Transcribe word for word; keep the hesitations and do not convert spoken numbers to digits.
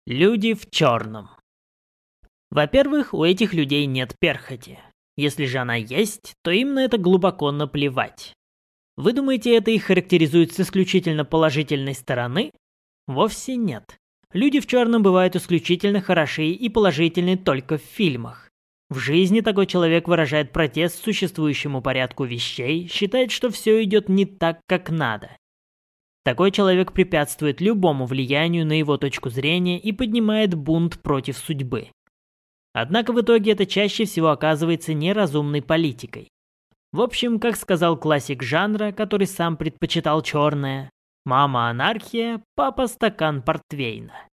Люди в черном. Во-первых, у этих людей нет перхоти. Если же она есть, то им на это глубоко наплевать. Вы думаете, это их характеризует с исключительно положительной стороны? Вовсе нет. Люди в черном бывают исключительно хороши и положительны только в фильмах. В жизни такой человек выражает протест существующему порядку вещей, считает, что все идет не так, как надо. Такой человек препятствует любому влиянию на его точку зрения и поднимает бунт против судьбы. Однако в итоге это чаще всего оказывается неразумной политикой. В общем, как сказал классик жанра, который сам предпочитал черное: «Мама анархия, папа стакан портвейна».